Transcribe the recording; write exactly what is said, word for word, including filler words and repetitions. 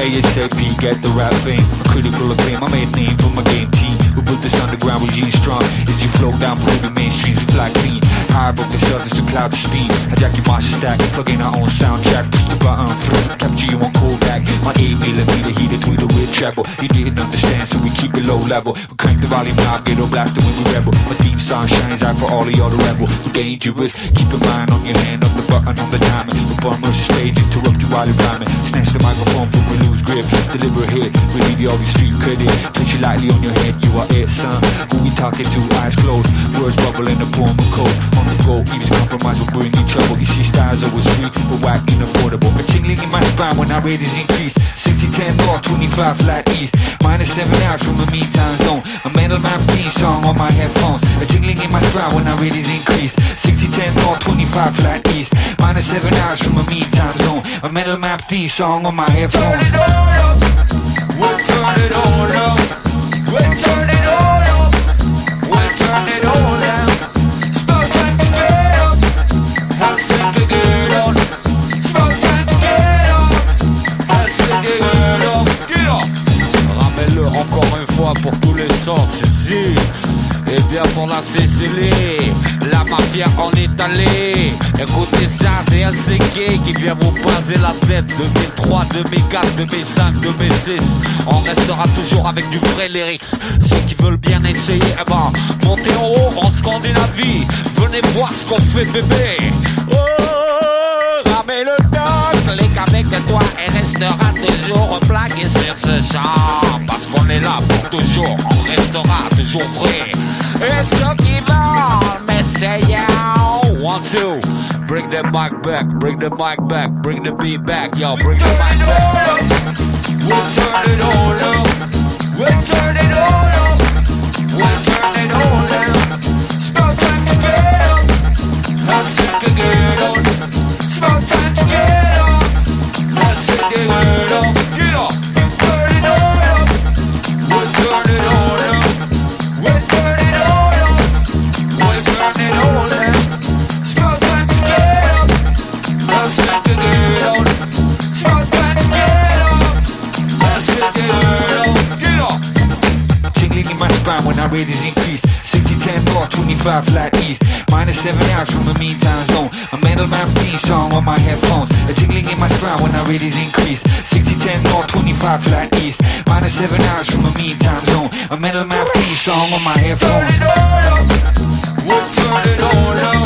ASAP, get the rap fame, a critical acclaim. I made a name for my game team. We built this underground regime strong. As you flow down through the mainstream, we fly clean. High above the surface to cloud the steam. Hijack your master stack, plug in our own soundtrack. Push the button, flip, capture you on Kodak. My eight millimeter heater tweeter with treble. You didn't understand, so we keep it low level. We crank the volume knob, get all blasted when we rebel. My theme song shines out for all of y'all to rebel. We're dangerous, keep your mind on your hand, up the button on the diamond. The bum rush the stage, interrupt you while you're rhyming. Snatch the microphone from we lose grip. Deliver a hit, relieve you all your street credit. Touch you lightly on your head, you are it, son. Who we talking to, eyes closed. Words bubble in the form of code. On the go, even compromise will bring you trouble. You see styles always free, but whack unaffordable. A tingling in my spine when our rate is increased. sixty ten north, twenty-five flat east. Minus seven hours from the mean time zone. A mental map theme song on my headphones. A tingling in my spine when our rate is increased. sixty ten north, twenty-five flat east. Minus seven hours from a mean time zone. A mental map theme song on my headphones. Turn it all up. We'll turn it all up. We'll turn it all up. We'll turn it all up. Spell time to get up. Let's take a get up. Spell time to get up. Let's take a get up. Get up. Ramène-le encore une fois pour tous les sens ici. Et bien pour la Sicile, la mafia en Italie. Écoutez ça, c'est L C K qui vient vous baser la tête. deux mille trois, deux mille quatre, deux mille cinq, deux mille six. On restera toujours avec du vrai lyrics. Ceux qui veulent bien essayer, eh ben, montez en haut en Scandinavie. Venez voir ce qu'on fait, bébé. Oh, ramez le doc, clique avec toi et restera toujours plaqué sur ce champ. Parce qu'on est là pour toujours, on restera toujours vrai. Et ceux qui veulent m'essayer. One, two, bring the mic back, bring the mic back, bring the beat back, yo, bring the mic back. We'll turn it all up. We'll turn it all up. We'll turn it all up. Spell time to get up. Let's take a get up. Spell time to get up. Let's take a get up. Get up. Turn it all up. We'll turn it all up. We'll turn it all up. We'll turn it all up. Spell time to get up. Let's take a get up. Spell time to get up. Let's take a get up. Get up. Tingling in my spine when our rate is increased. sixty ten north, twenty-five flat east. Minus seven hours from the mean time zone. A mental map theme song on my headphones. A tingling in my spine when our rate is increased. sixty ten north, twenty-five flat east. Minus seven hours from the mean time zone. A mental map theme song on my headphones. Turn it all up. We'll turn it all up.